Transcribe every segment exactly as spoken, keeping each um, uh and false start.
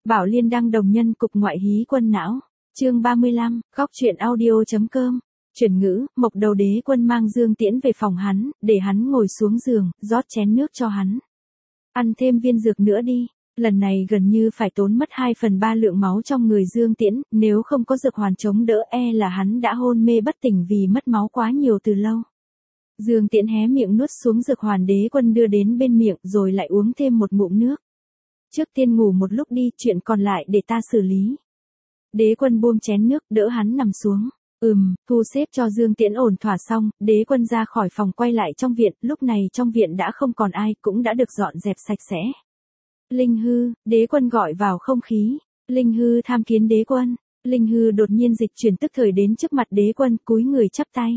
Bảo Liên đăng đồng nhân cục ngoại hí quân não. Chương ba mươi lăm, góc truyện audio.com. Chuyển ngữ, Mộc Đầu Đế Quân mang Dương Tiễn về phòng hắn, để hắn ngồi xuống giường, rót chén nước cho hắn. Ăn thêm viên dược nữa đi. Lần này gần như phải tốn mất hai phần ba lượng máu trong người Dương Tiễn, nếu không có dược hoàn chống đỡ e là hắn đã hôn mê bất tỉnh vì mất máu quá nhiều từ lâu. Dương Tiễn hé miệng nuốt xuống dược hoàn Đế Quân đưa đến bên miệng rồi lại uống thêm một ngụm nước. Trước tiên ngủ một lúc đi, chuyện còn lại để ta xử lý. Đế Quân buông chén nước, đỡ hắn nằm xuống. Ừm, thu xếp cho Dương Tiễn ổn thỏa xong, Đế Quân ra khỏi phòng quay lại trong viện, lúc này trong viện đã không còn ai, cũng đã được dọn dẹp sạch sẽ. Linh Hư, Đế Quân gọi vào không khí. Linh Hư tham kiến Đế Quân. Linh Hư đột nhiên dịch chuyển tức thời đến trước mặt Đế Quân, cúi người chắp tay.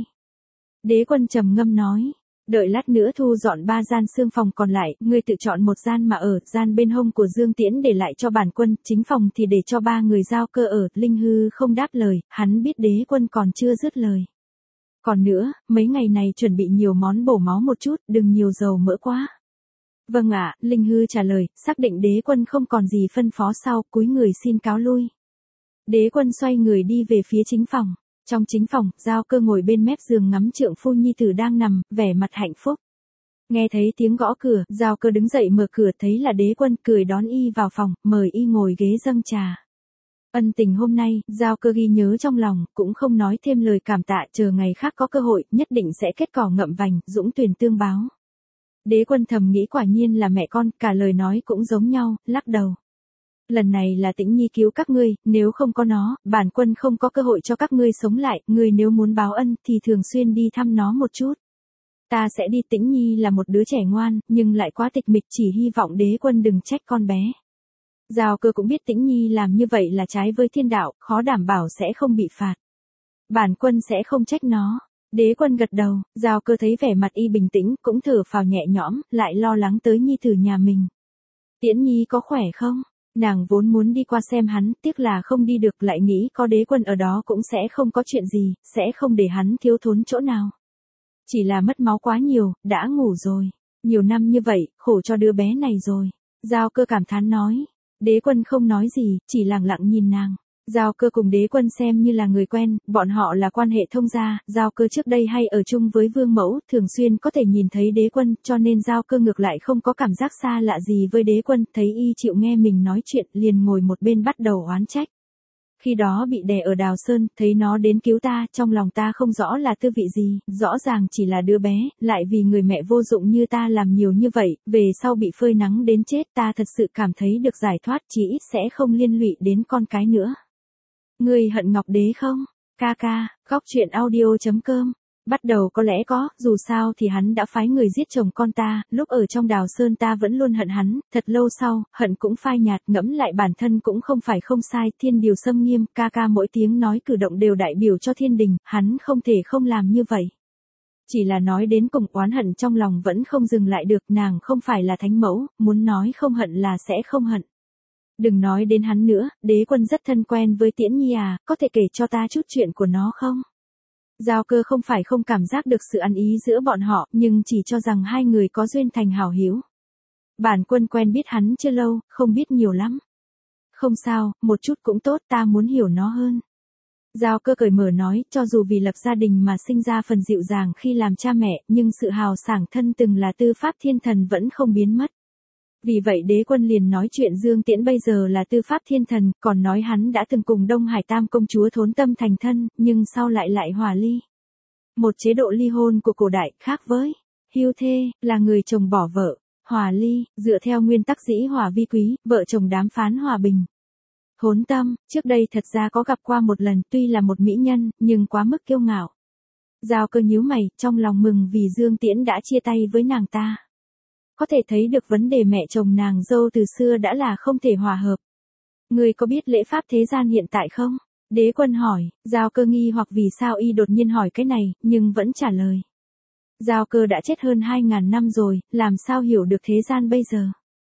Đế Quân trầm ngâm nói, đợi lát nữa thu dọn ba gian xương phòng còn lại, ngươi tự chọn một gian mà ở, gian bên hông của Dương Tiễn để lại cho bản quân, chính phòng thì để cho ba người giao cơ ở. Linh Hư không đáp lời, hắn biết Đế Quân còn chưa dứt lời. Còn nữa, mấy ngày này chuẩn bị nhiều món bổ máu một chút, đừng nhiều dầu mỡ quá. Vâng ạ, Linh Hư trả lời, xác định Đế Quân không còn gì phân phó sau, cúi người xin cáo lui. Đế Quân xoay người đi về phía chính phòng. Trong chính phòng, Giao Cơ ngồi bên mép giường ngắm trượng phu nhi tử đang nằm, vẻ mặt hạnh phúc. Nghe thấy tiếng gõ cửa, Giao Cơ đứng dậy mở cửa, thấy là Đế Quân, cười đón y vào phòng, mời y ngồi ghế dâng trà. Ân tình hôm nay, Giao Cơ ghi nhớ trong lòng, cũng không nói thêm lời cảm tạ, chờ ngày khác có cơ hội, nhất định sẽ kết cỏ ngậm vành, dũng tuyền tương báo. Đế Quân thầm nghĩ quả nhiên là mẹ con, cả lời nói cũng giống nhau, lắc đầu. Lần này là Tĩnh Nhi cứu các ngươi, nếu không có nó, bản quân không có cơ hội cho các ngươi sống lại, ngươi nếu muốn báo ân thì thường xuyên đi thăm nó một chút. Ta sẽ đi. Tĩnh Nhi là một đứa trẻ ngoan, nhưng lại quá tịch mịch, chỉ hy vọng Đế Quân đừng trách con bé. Giao Cơ cũng biết Tĩnh Nhi làm như vậy là trái với thiên đạo, khó đảm bảo sẽ không bị phạt. Bản quân sẽ không trách nó. Đế Quân gật đầu, Giao Cơ thấy vẻ mặt y bình tĩnh, cũng thở phào nhẹ nhõm, lại lo lắng tới nhi tử nhà mình. Tiễn Nhi có khỏe không? Nàng vốn muốn đi qua xem hắn, tiếc là không đi được, lại nghĩ có Đế Quân ở đó cũng sẽ không có chuyện gì, sẽ không để hắn thiếu thốn chỗ nào. Chỉ là mất máu quá nhiều, đã ngủ rồi. Nhiều năm như vậy, khổ cho đứa bé này rồi. Giao Cơ cảm thán nói. Đế Quân không nói gì, chỉ lặng lặng nhìn nàng. Giao Cơ cùng Đế Quân xem như là người quen, bọn họ là quan hệ thông gia, Giao Cơ trước đây hay ở chung với Vương Mẫu, thường xuyên có thể nhìn thấy Đế Quân, cho nên Giao Cơ ngược lại không có cảm giác xa lạ gì với Đế Quân, thấy y chịu nghe mình nói chuyện, liền ngồi một bên bắt đầu oán trách. Khi đó bị đè ở Đào Sơn, thấy nó đến cứu ta, trong lòng ta không rõ là tư vị gì, rõ ràng chỉ là đứa bé, lại vì người mẹ vô dụng như ta làm nhiều như vậy, về sau bị phơi nắng đến chết, ta thật sự cảm thấy được giải thoát, chỉ ít sẽ không liên lụy đến con cái nữa. Ngươi hận Ngọc Đế không? Ca ca, góc truyện audio.com. Bắt đầu có lẽ có, dù sao thì hắn đã phái người giết chồng con ta, lúc ở trong Đào Sơn ta vẫn luôn hận hắn, thật lâu sau, hận cũng phai nhạt, ngẫm lại bản thân cũng không phải không sai, thiên điều xâm nghiêm, ca ca mỗi tiếng nói cử động đều đại biểu cho thiên đình, hắn không thể không làm như vậy. Chỉ là nói đến cùng oán hận trong lòng vẫn không dừng lại được, nàng không phải là thánh mẫu, muốn nói không hận là sẽ không hận. Đừng nói đến hắn nữa, Đế Quân rất thân quen với Tiễn Nhi à, có thể kể cho ta chút chuyện của nó không? Giao Cơ không phải không cảm giác được sự ăn ý giữa bọn họ, nhưng chỉ cho rằng hai người có duyên thành hảo hiếu. Bản quân quen biết hắn chưa lâu, không biết nhiều lắm. Không sao, một chút cũng tốt, ta muốn hiểu nó hơn. Giao Cơ cởi mở nói, cho dù vì lập gia đình mà sinh ra phần dịu dàng khi làm cha mẹ, nhưng sự hào sảng thân từng là tư pháp thiên thần vẫn không biến mất. Vì vậy Đế Quân liền nói chuyện Dương Tiễn bây giờ là tư pháp thiên thần, còn nói hắn đã từng cùng Đông Hải Tam công chúa thốn tâm thành thân, nhưng sau lại lại hòa ly. Một chế độ ly hôn của cổ đại, khác với hưu thê, là người chồng bỏ vợ, hòa ly, dựa theo nguyên tắc dĩ hòa vi quý, vợ chồng đàm phán hòa bình. Thốn tâm, trước đây thật ra có gặp qua một lần, tuy là một mỹ nhân, nhưng quá mức kiêu ngạo. Giao Cơ nhíu mày, trong lòng mừng vì Dương Tiễn đã chia tay với nàng ta. Có thể thấy được vấn đề mẹ chồng nàng dâu từ xưa đã là không thể hòa hợp. Người có biết lễ pháp thế gian hiện tại không? Đế Quân hỏi, Giao Cơ nghi hoặc vì sao y đột nhiên hỏi cái này, nhưng vẫn trả lời. Giao Cơ đã chết hơn hai ngàn năm rồi, làm sao hiểu được thế gian bây giờ?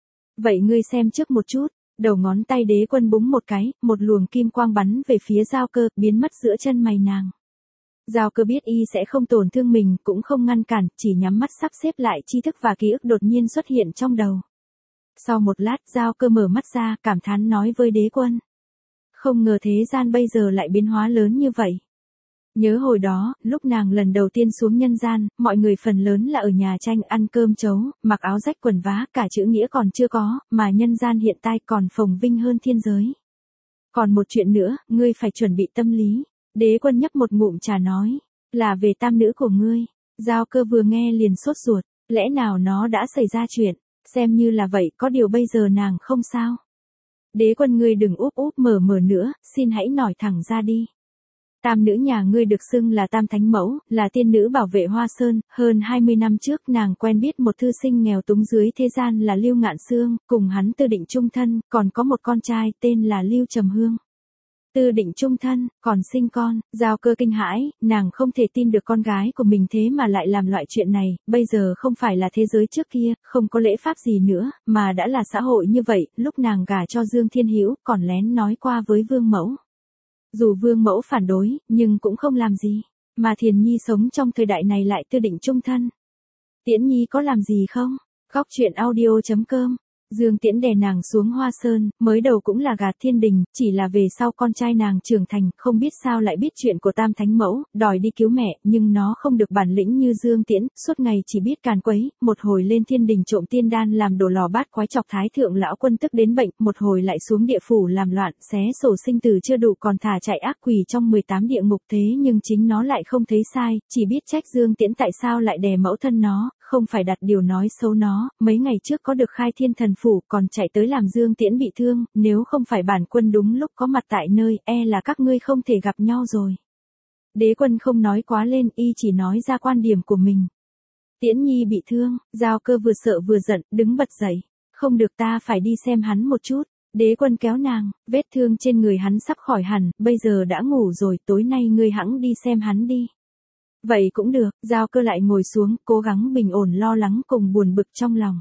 Vậy ngươi xem trước một chút, đầu ngón tay Đế Quân búng một cái, một luồng kim quang bắn về phía Giao Cơ, biến mất giữa chân mày nàng. Giao Cơ biết y sẽ không tổn thương mình, cũng không ngăn cản, chỉ nhắm mắt sắp xếp lại tri thức và ký ức đột nhiên xuất hiện trong đầu. Sau một lát Giao Cơ mở mắt ra, cảm thán nói với Đế Quân. Không ngờ thế gian bây giờ lại biến hóa lớn như vậy. Nhớ hồi đó, lúc nàng lần đầu tiên xuống nhân gian, mọi người phần lớn là ở nhà tranh ăn cơm chấu, mặc áo rách quần vá, cả chữ nghĩa còn chưa có, mà nhân gian hiện tại còn phồn vinh hơn thiên giới. Còn một chuyện nữa, ngươi phải chuẩn bị tâm lý. Đế Quân nhấp một ngụm trà nói, là về tam nữ của ngươi. Giao Cơ vừa nghe liền sốt ruột, lẽ nào nó đã xảy ra chuyện, xem như là vậy, có điều bây giờ nàng không sao. Đế Quân ngươi đừng úp úp mở mở nữa, xin hãy nói thẳng ra đi. Tam nữ nhà ngươi được xưng là Tam Thánh Mẫu, là tiên nữ bảo vệ Hoa Sơn, hơn hai mươi năm trước nàng quen biết một thư sinh nghèo túng dưới thế gian là Lưu Ngạn Sương, cùng hắn tư định chung thân, còn có một con trai tên là Lưu Trầm Hương. Tư định chung thân, còn sinh con. Giao Cơ kinh hãi, nàng không thể tin được con gái của mình thế mà lại làm loại chuyện này, bây giờ không phải là thế giới trước kia, không có lễ pháp gì nữa, mà đã là xã hội như vậy, lúc nàng gả cho Dương Thiên Hữu, còn lén nói qua với Vương Mẫu. Dù Vương Mẫu phản đối, nhưng cũng không làm gì, mà Thiền Nhi sống trong thời đại này lại tư định chung thân. Tiễn Nhi có làm gì không? Góc truyện audio chấm com. Dương Tiễn đè nàng xuống Hoa Sơn, mới đầu cũng là gạt thiên đình, chỉ là về sau con trai nàng trưởng thành, không biết sao lại biết chuyện của Tam Thánh Mẫu, đòi đi cứu mẹ, nhưng nó không được bản lĩnh như Dương Tiễn, suốt ngày chỉ biết càn quấy, một hồi lên thiên đình trộm tiên đan làm đổ lò bát quái chọc thái thượng lão quân tức đến bệnh, một hồi lại xuống địa phủ làm loạn, xé sổ sinh tử chưa đủ còn thả chạy ác quỷ trong mười tám địa ngục thế nhưng chính nó lại không thấy sai, chỉ biết trách Dương Tiễn tại sao lại đè mẫu thân nó. Không phải đặt điều nói xấu nó, mấy ngày trước có được khai thiên thần phủ còn chạy tới làm Dương Tiễn bị thương, nếu không phải bản quân đúng lúc có mặt tại nơi, e là các ngươi không thể gặp nhau rồi. Đế Quân không nói quá lên, y chỉ nói ra quan điểm của mình. Tiễn Nhi bị thương, Giao Cơ vừa sợ vừa giận, đứng bật dậy. Không được, ta phải đi xem hắn một chút. Đế Quân kéo nàng, vết thương trên người hắn sắp khỏi hẳn, bây giờ đã ngủ rồi, tối nay ngươi hẵng đi xem hắn đi. Vậy cũng được, Giao Cơ lại ngồi xuống, cố gắng bình ổn lo lắng cùng buồn bực trong lòng.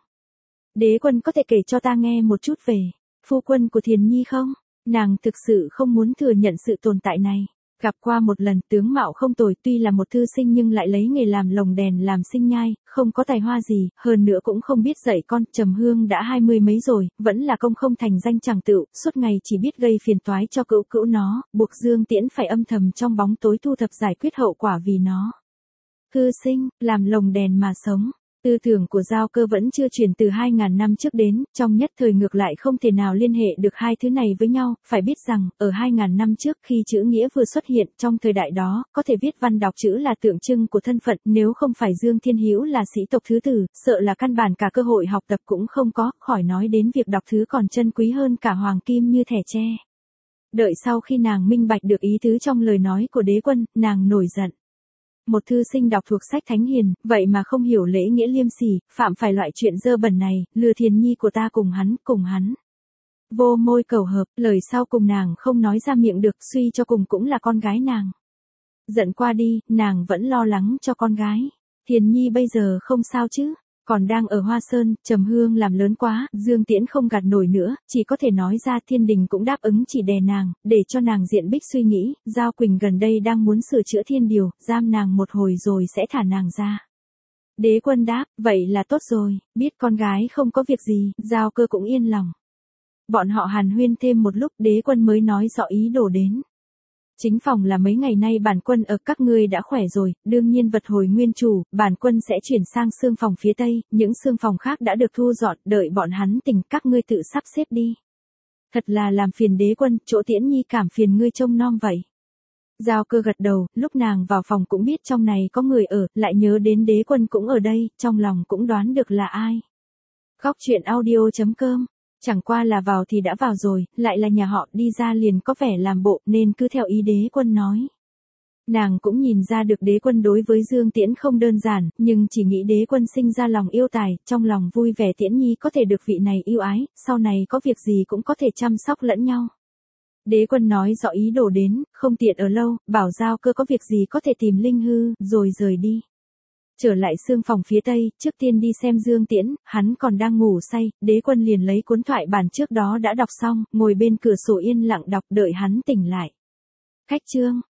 Đế Quân có thể kể cho ta nghe một chút về phu quân của Thiền Nhi không? Nàng thực sự không muốn thừa nhận sự tồn tại này. Gặp qua một lần, tướng mạo không tồi, tuy là một thư sinh nhưng lại lấy nghề làm lồng đèn làm sinh nhai, không có tài hoa gì, hơn nữa cũng không biết dạy con. Trầm Hương đã hai mươi mấy rồi, vẫn là công không thành danh chẳng tựu, suốt ngày chỉ biết gây phiền toái cho cữu cữu nó, buộc Dương Tiễn phải âm thầm trong bóng tối thu thập giải quyết hậu quả vì nó. Thư sinh, làm lồng đèn mà sống. Tư tưởng của Giao Cơ vẫn chưa chuyển từ hai ngàn năm trước đến, trong nhất thời ngược lại không thể nào liên hệ được hai thứ này với nhau, phải biết rằng, ở hai ngàn năm trước khi chữ nghĩa vừa xuất hiện, trong thời đại đó, có thể viết văn đọc chữ là tượng trưng của thân phận, nếu không phải Dương Thiên Hữu là sĩ tộc thứ tử, sợ là căn bản cả cơ hội học tập cũng không có, khỏi nói đến việc đọc thứ còn chân quý hơn cả hoàng kim như thẻ tre. Đợi sau khi nàng minh bạch được ý tứ trong lời nói của Đế Quân, nàng nổi giận. Một thư sinh đọc thuộc sách thánh hiền, vậy mà không hiểu lễ nghĩa liêm sỉ, phạm phải loại chuyện dơ bẩn này, lừa Thiền Nhi của ta cùng hắn, cùng hắn. Vô môi cầu hợp, lời sau cùng nàng không nói ra miệng được, suy cho cùng cũng là con gái nàng. Giận qua đi, nàng vẫn lo lắng cho con gái. Thiền Nhi bây giờ không sao chứ? Còn đang ở Hoa Sơn, Trầm Hương làm lớn quá, Dương Tiễn không gạt nổi nữa, chỉ có thể nói ra thiên đình cũng đáp ứng chỉ đè nàng, để cho nàng diện bích suy nghĩ, Giao Quỳnh gần đây đang muốn sửa chữa thiên điều, giam nàng một hồi rồi sẽ thả nàng ra. Đế Quân đáp, vậy là tốt rồi, biết con gái không có việc gì, Giao Cơ cũng yên lòng. Bọn họ hàn huyên thêm một lúc, Đế Quân mới nói rõ ý đồ đến. Chính phòng là mấy ngày nay bản quân ở các ngươi đã khỏe rồi, đương nhiên vật hồi nguyên chủ, bản quân sẽ chuyển sang xương phòng phía tây, những xương phòng khác đã được thu dọn, đợi bọn hắn tỉnh các ngươi tự sắp xếp đi. Thật là làm phiền Đế Quân, chỗ Tiễn Nhi cảm phiền ngươi trông nom vậy. Giao Cơ gật đầu, lúc nàng vào phòng cũng biết trong này có người ở, lại nhớ đến Đế Quân cũng ở đây, trong lòng cũng đoán được là ai. Góc truyện audio chấm com. Chẳng qua là vào thì đã vào rồi, lại là nhà họ, đi ra liền có vẻ làm bộ, nên cứ theo ý Đế Quân nói. Nàng cũng nhìn ra được Đế Quân đối với Dương Tiễn không đơn giản, nhưng chỉ nghĩ Đế Quân sinh ra lòng yêu tài, trong lòng vui vẻ Tiễn Nhi có thể được vị này yêu ái, sau này có việc gì cũng có thể chăm sóc lẫn nhau. Đế Quân nói rõ ý đồ đến, không tiện ở lâu, bảo Giao Cơ có việc gì có thể tìm Linh Hư, rồi rời đi. Trở lại xương phòng phía tây, trước tiên đi xem Dương Tiễn, hắn còn đang ngủ say, Đế Quân liền lấy cuốn thoại bản trước đó đã đọc xong, ngồi bên cửa sổ yên lặng đọc đợi hắn tỉnh lại. Khách chương,